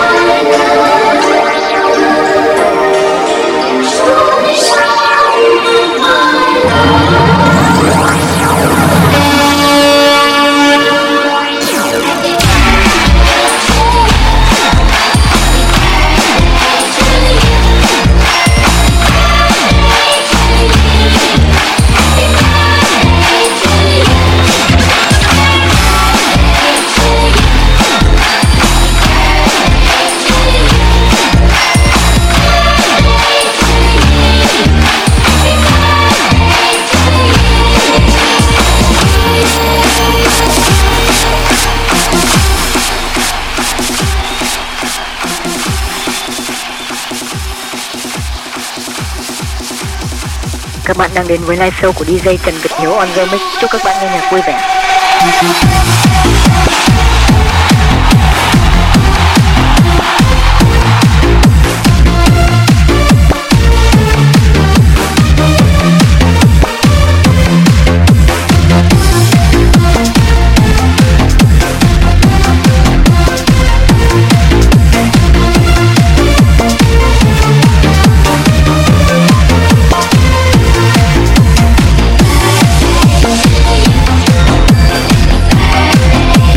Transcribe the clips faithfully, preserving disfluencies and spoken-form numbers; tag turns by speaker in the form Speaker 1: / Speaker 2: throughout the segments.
Speaker 1: Các bạn đang đến với live show của đi jay Trần Việt Hiếu on the mic. Chúc các bạn nghe nhạc vui vẻ.
Speaker 2: Hey,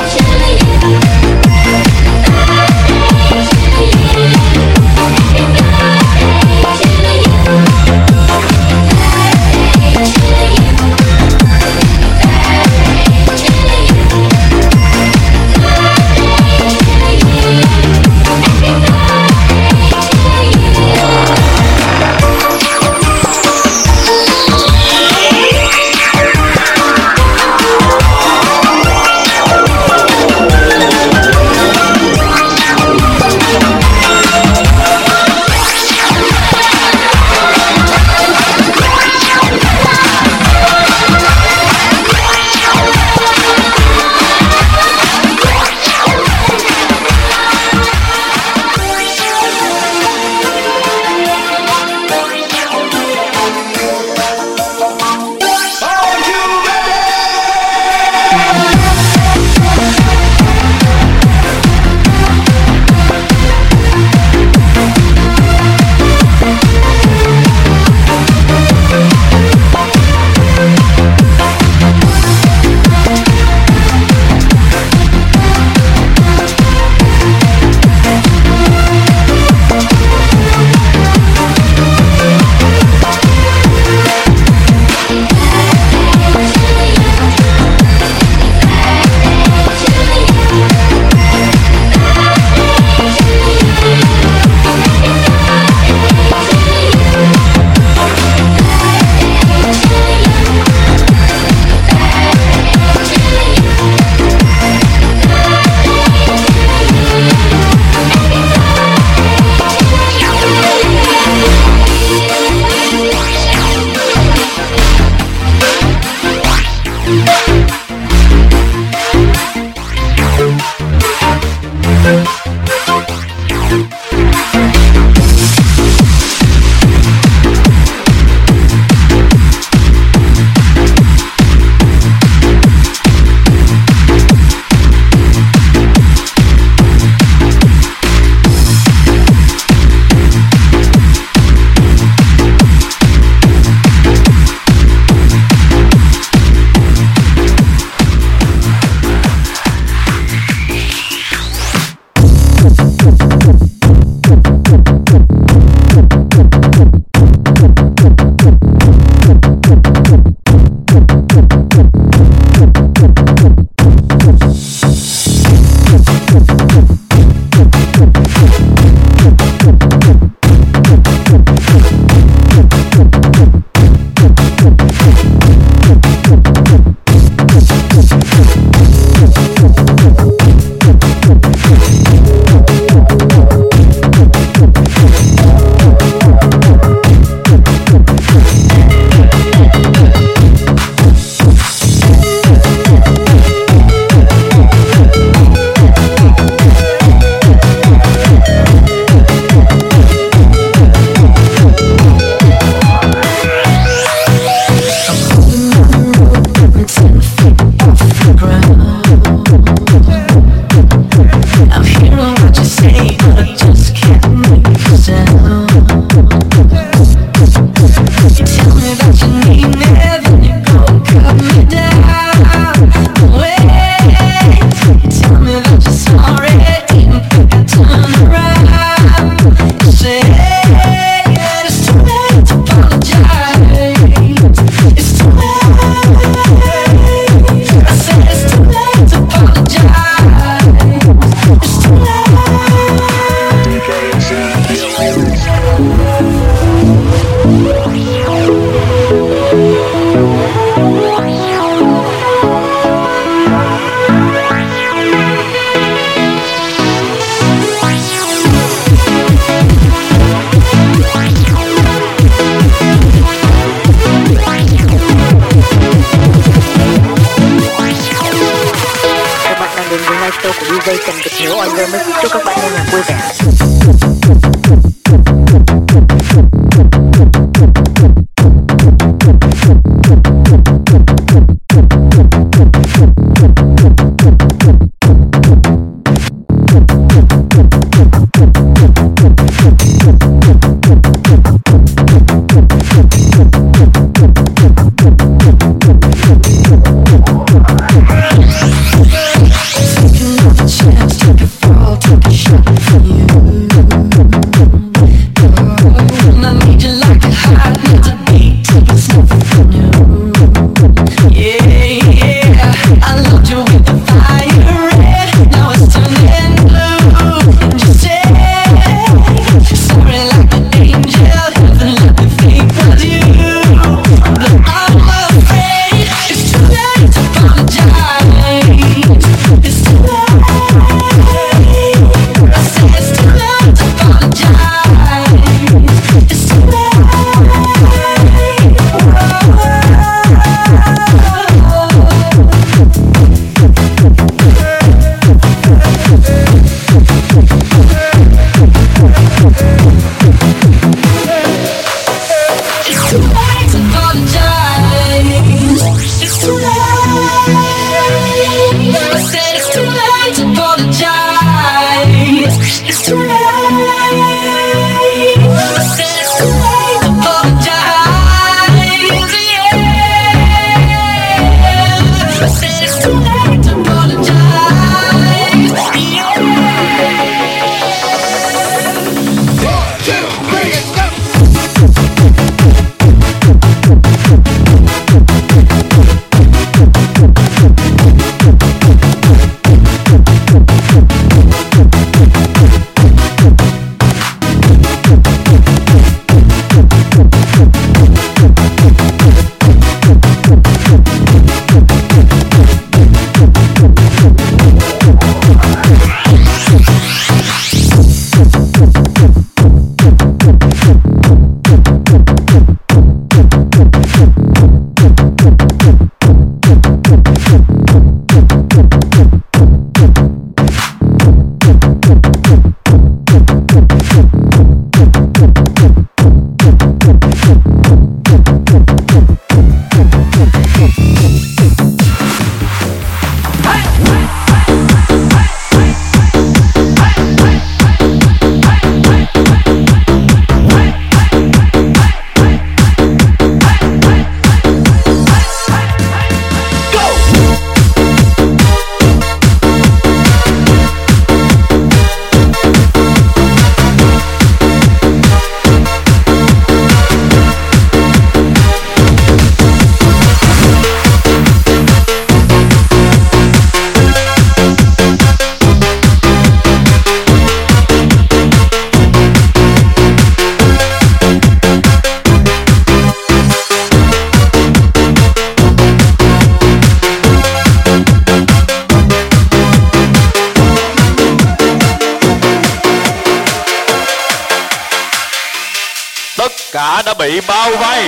Speaker 3: cả đã bị bao vây.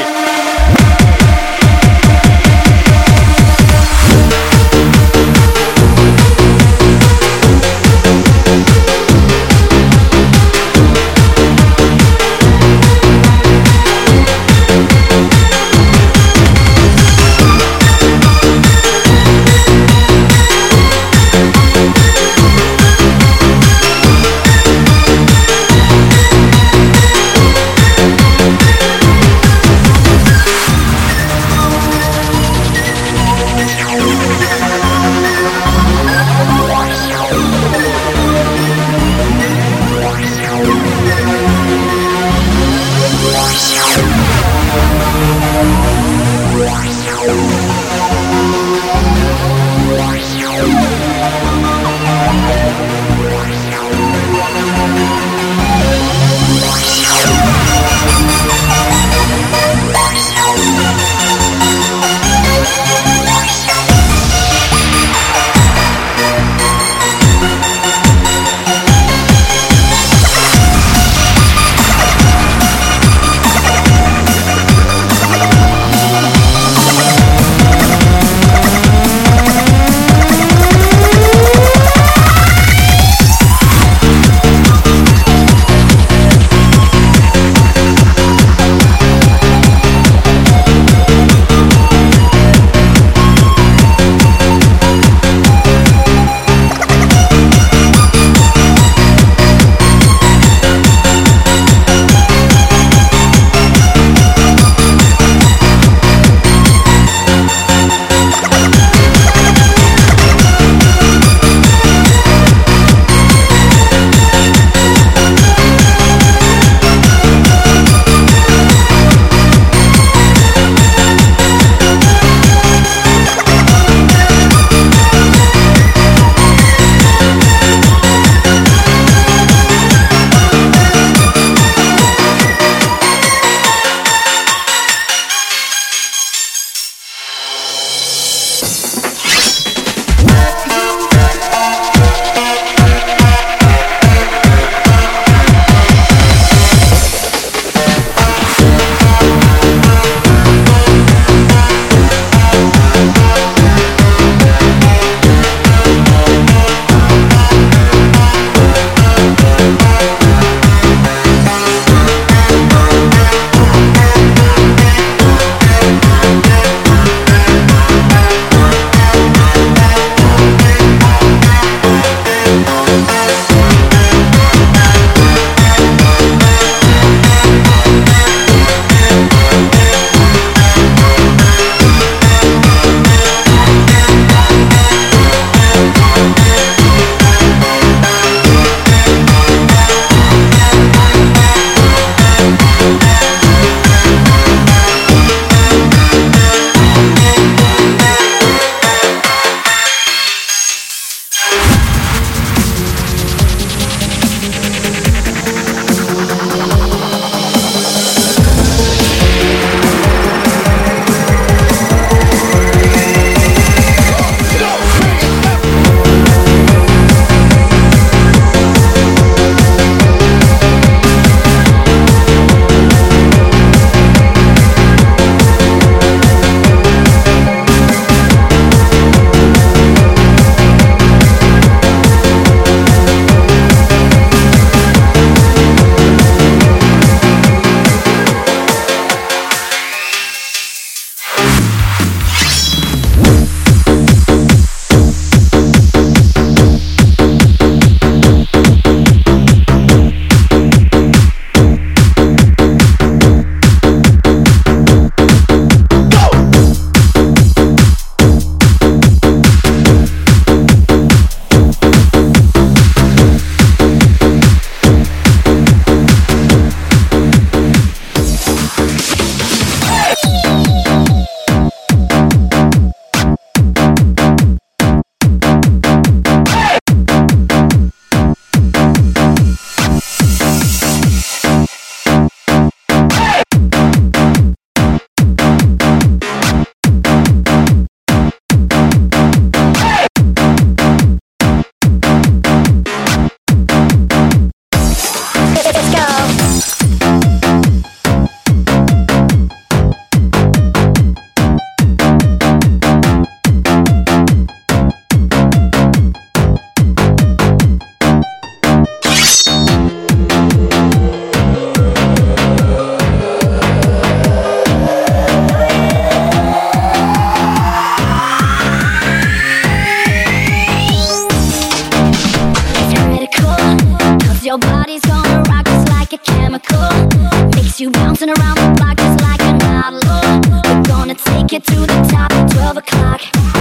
Speaker 2: it to the top, twelve o'clock.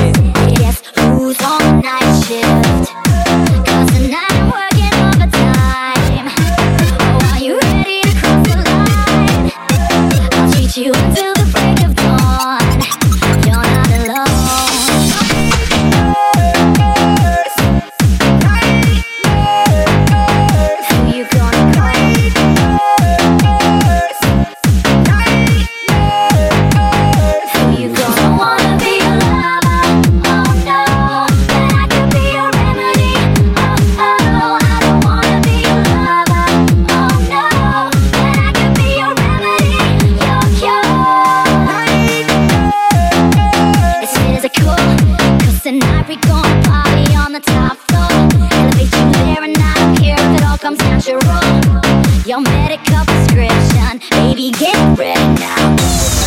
Speaker 2: Guess who's on the night shift? Cause tonight I'm working overtime. Oh, are you ready to cross the line? I'll treat you until the break of dawn. You're not alone. we gonna party on the top floor? Elevate you there and I don't care if it all comes natural. Your medical prescription, baby, get ready now.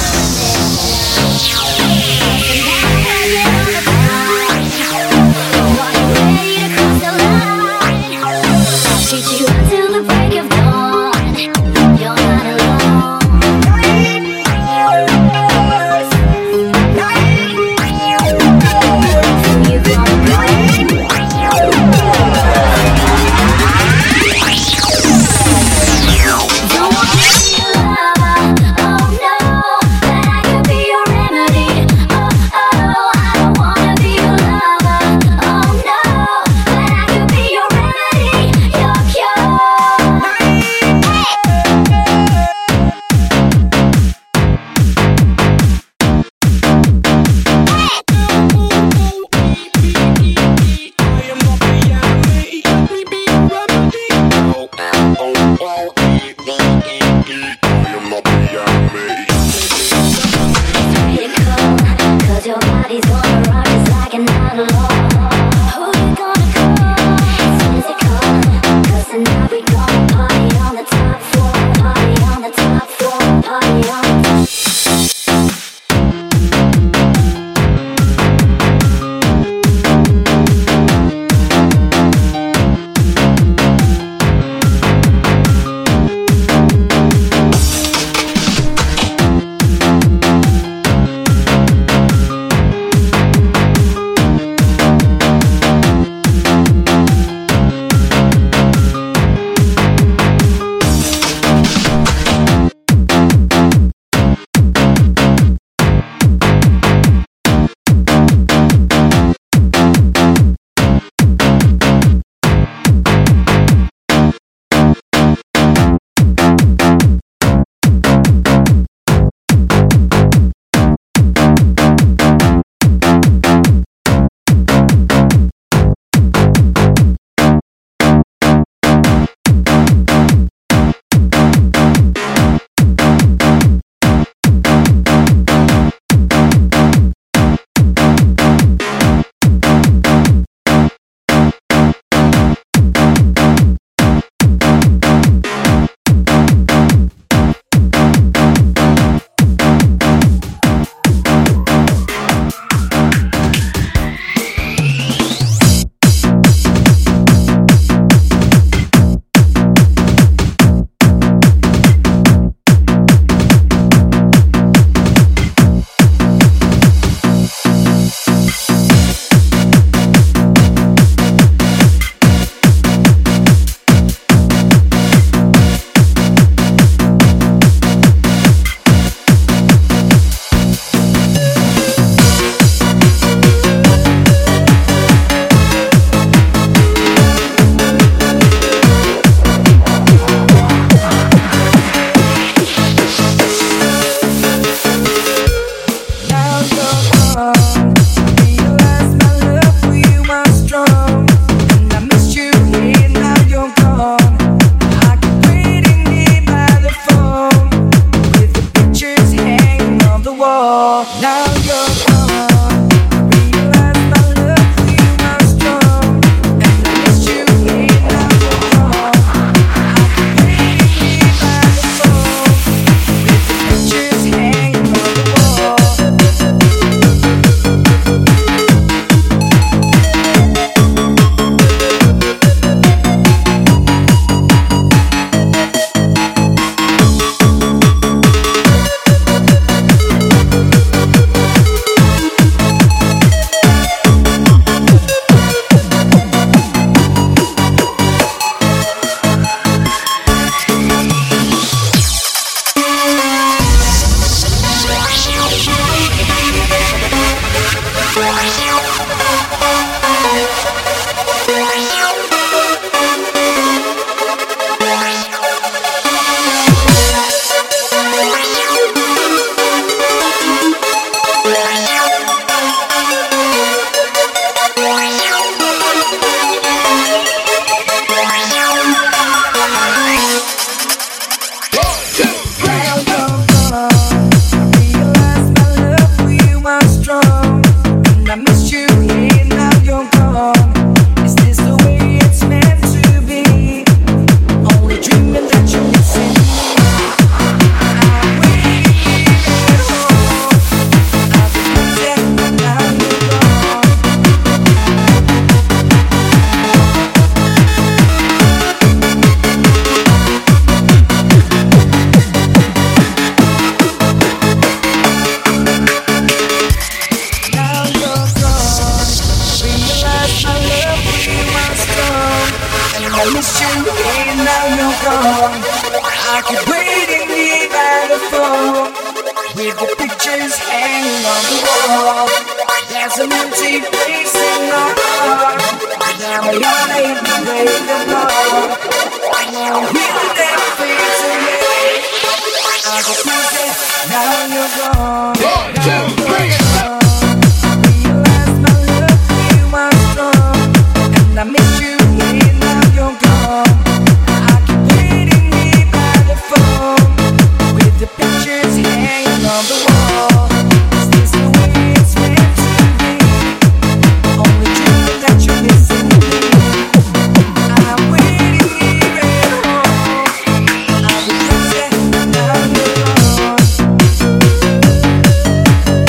Speaker 2: Treat you until the break of dawn. You're not alone. You gonna go? Don't want to be a lover, oh no, but I could be your remedy. Oh oh, I don't wanna be a lover, oh no, but I could be your remedy, your cure. Cause your body's gonna rock just like an outlaw. Who you gonna call? It's physical. Cause tonight we gonna party on the top floor. Party on the top floor. Party on the top
Speaker 4: I missed you, yeah, now my love for you was strong, and I miss you and now you're gone. I keep waiting here by the phone, with the pictures hanging on the wall. There's an empty place in my heart, now my heart ain't been made no more. I know healing that fades away. I go crazy, now you're gone. One, two, three, four. Realize my love for you was strong, and I miss you here, now you're gone. I keep waiting here by the phone, with the pictures hanging on the wall. Is this the way it's meant to be? Only true that you're missing me. I'm waiting here at home. I'll be crazy, now you're gone.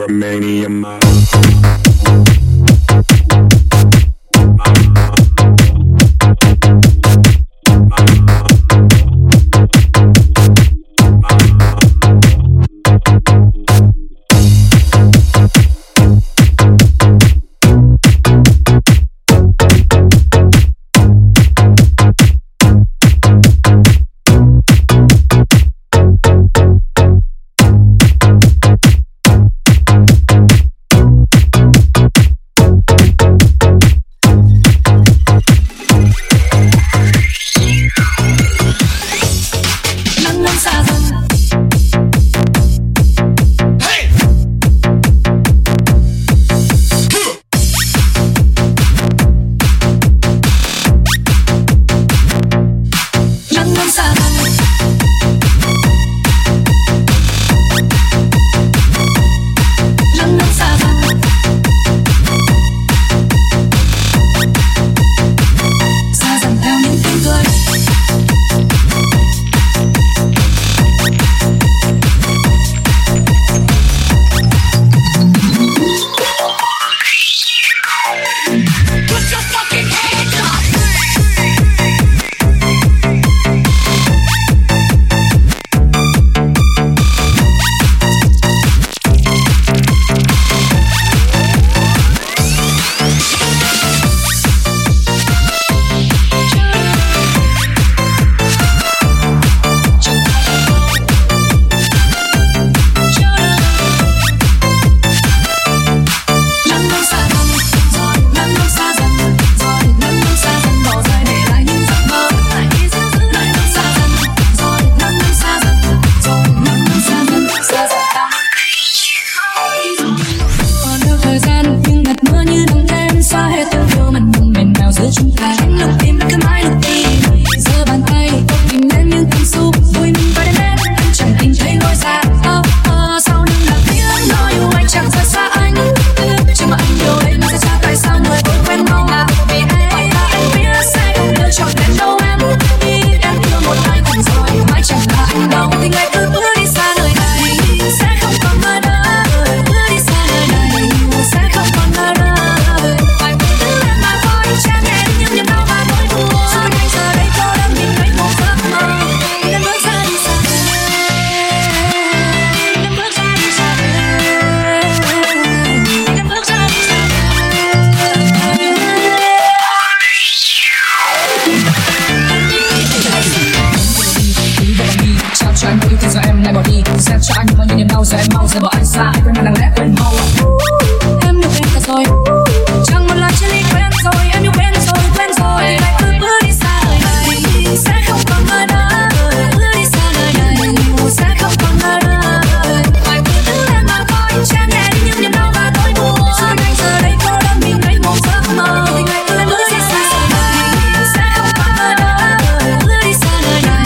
Speaker 5: Pyromania mind.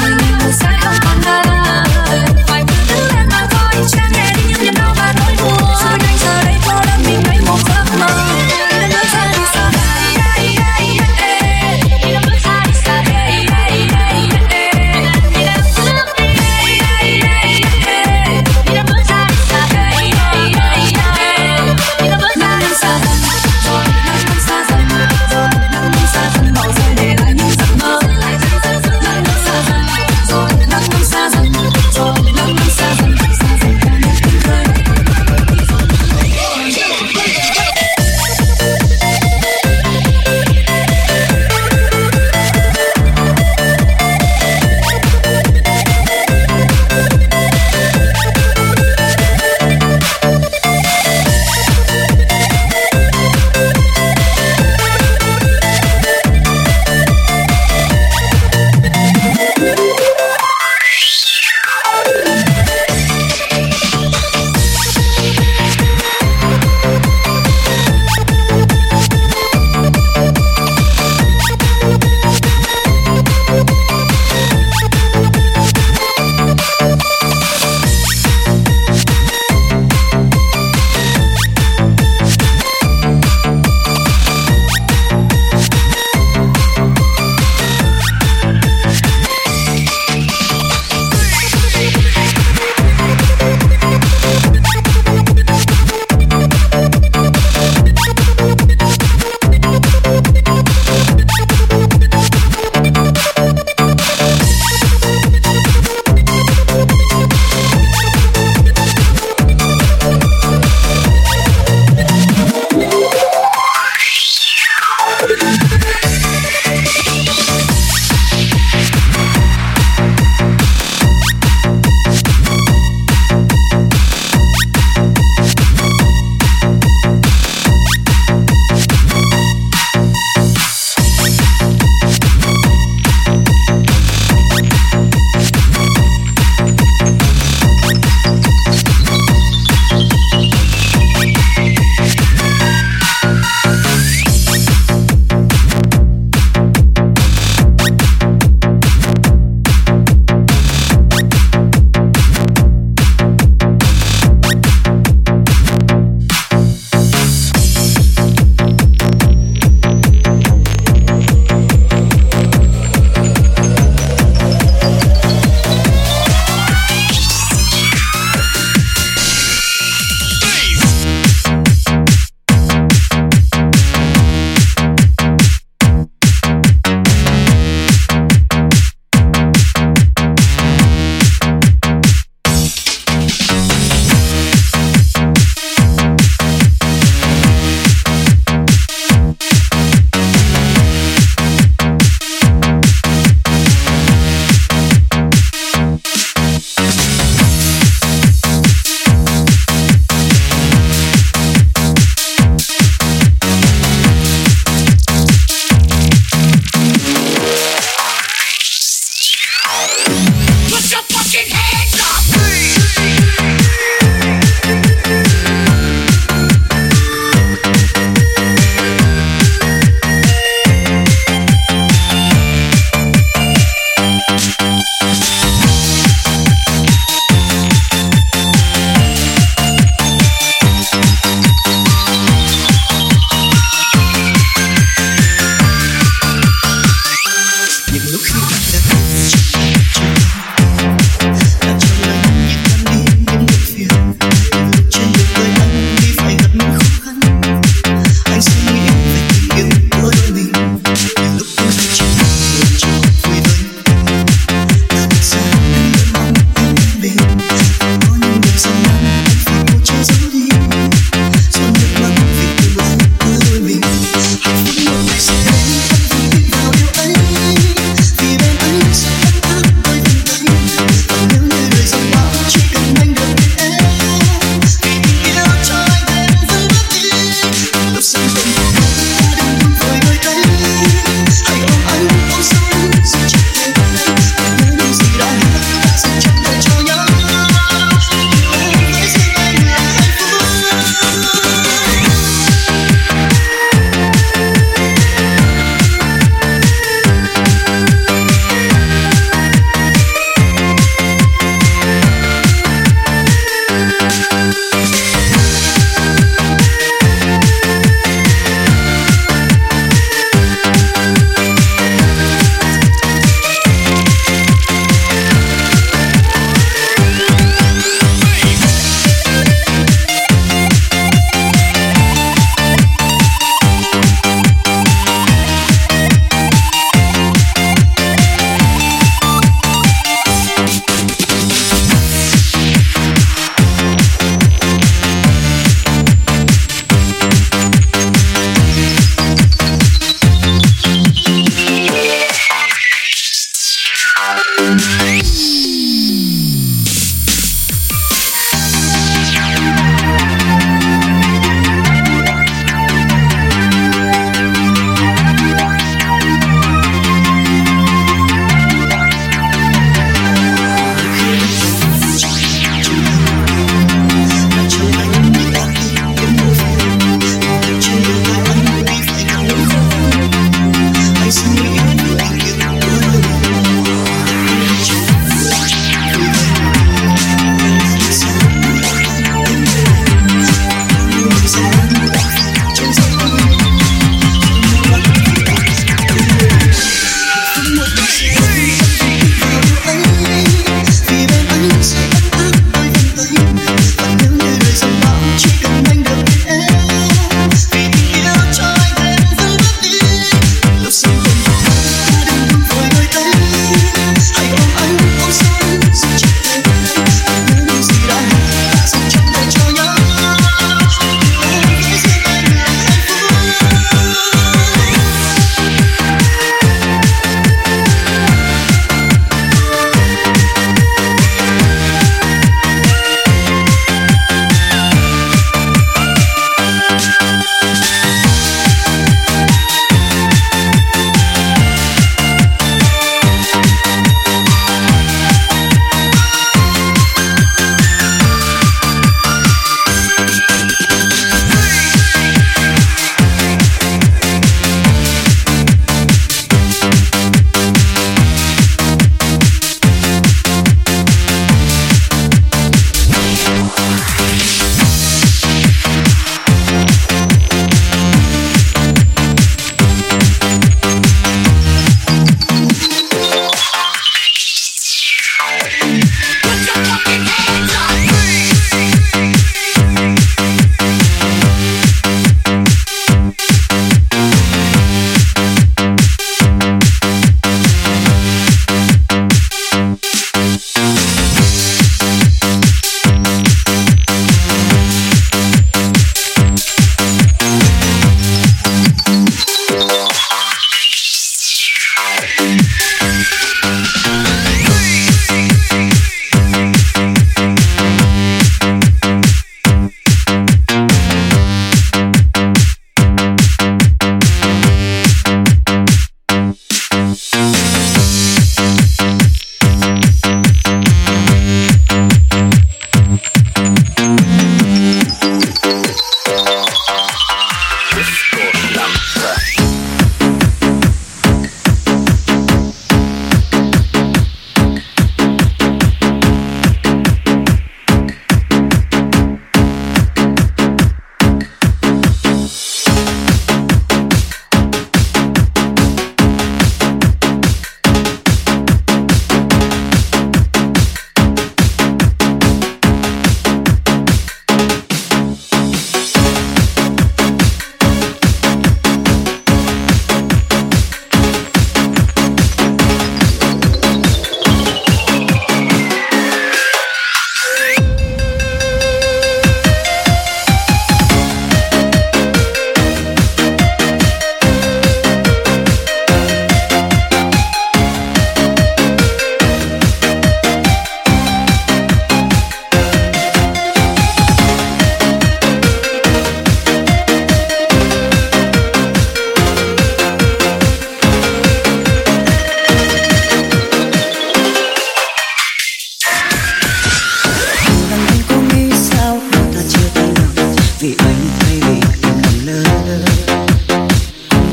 Speaker 6: Hãy subscribe cho kênh Ghiền Mì Gõ để không bỏ lỡ những video hấp dẫn.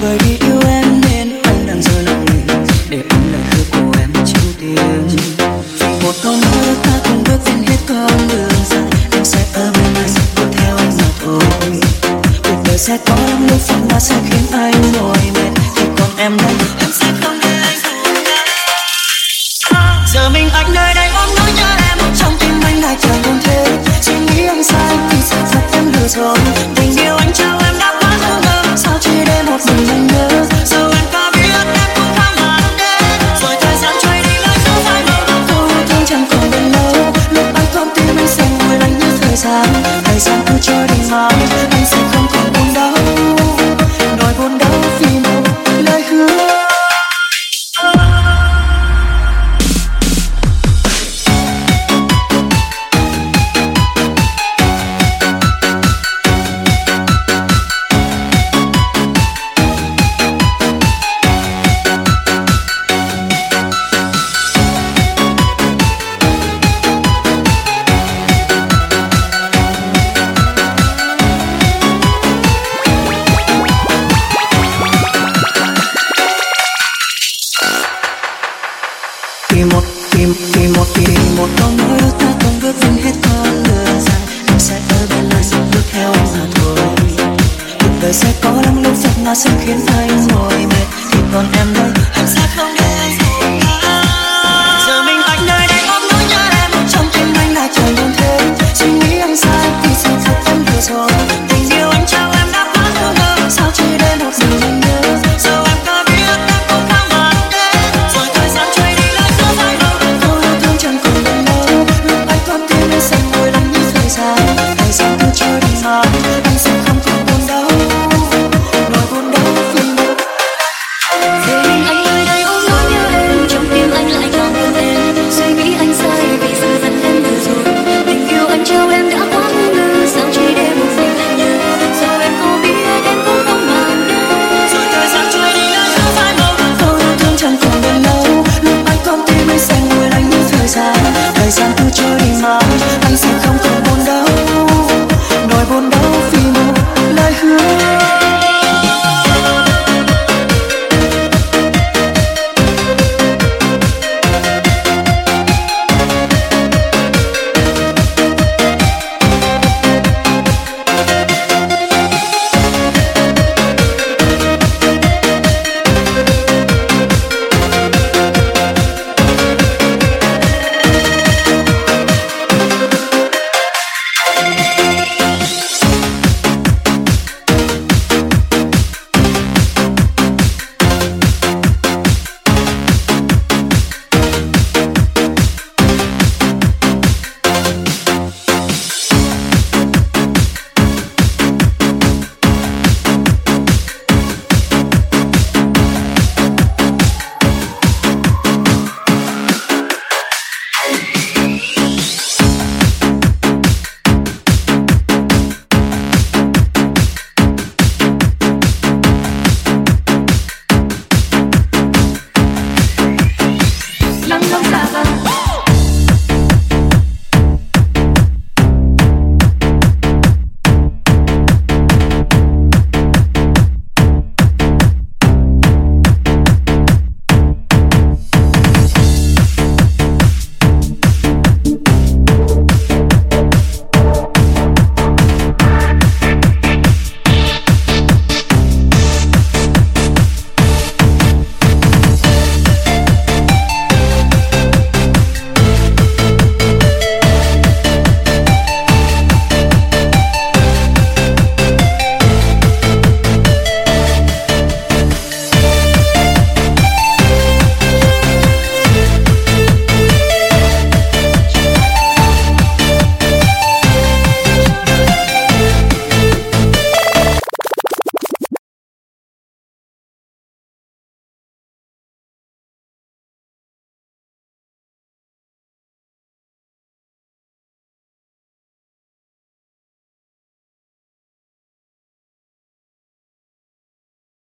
Speaker 4: bởi vì yêu em nên anh đang rơi lặng người để anh lời hứa của em chịu tiếng. Vì một câu nói ta cùng bước đến hết con đường dài, em sẽ ở bên anh bước theo anh mà thôi. Cuộc đời sẽ có lắm lúc phận mà sẽ khiến anh mỏi mệt, thì còn em đây em sẽ không để anh buồn đau. Giờ mình anh nơi đây ôm nỗi nhớ em, trong tim anh lại chờ luôn thế. Suy nghĩ anh sai thì sẽ thật em lừa rồi. Tình yêu anh trao em đã quá ngu ngơ, sao chỉ để một mình anh nhớ. Giờ em có biết em cũng không hẳn đến, rồi thời gian trôi đi lại không phải mơ. Câu yêu thương chẳng còn bền lâu, lúc anh con tim anh sẽ ngồi lạnh như thời gian. Thời gian cứ trôi đi mãi, anh sẽ không còn buồn đau, nỗi buồn đau vì một lời hứa. Vì một, vì, vì một, vì một câu nói đó ta cùng bước đến hết con đường dài. Em sẽ ở bên anh bước theo anh mà thôi. Cuộc đời sẽ có lắm lúc phật mà sẽ khiến anh mỏi mệt, thì còn em đâu.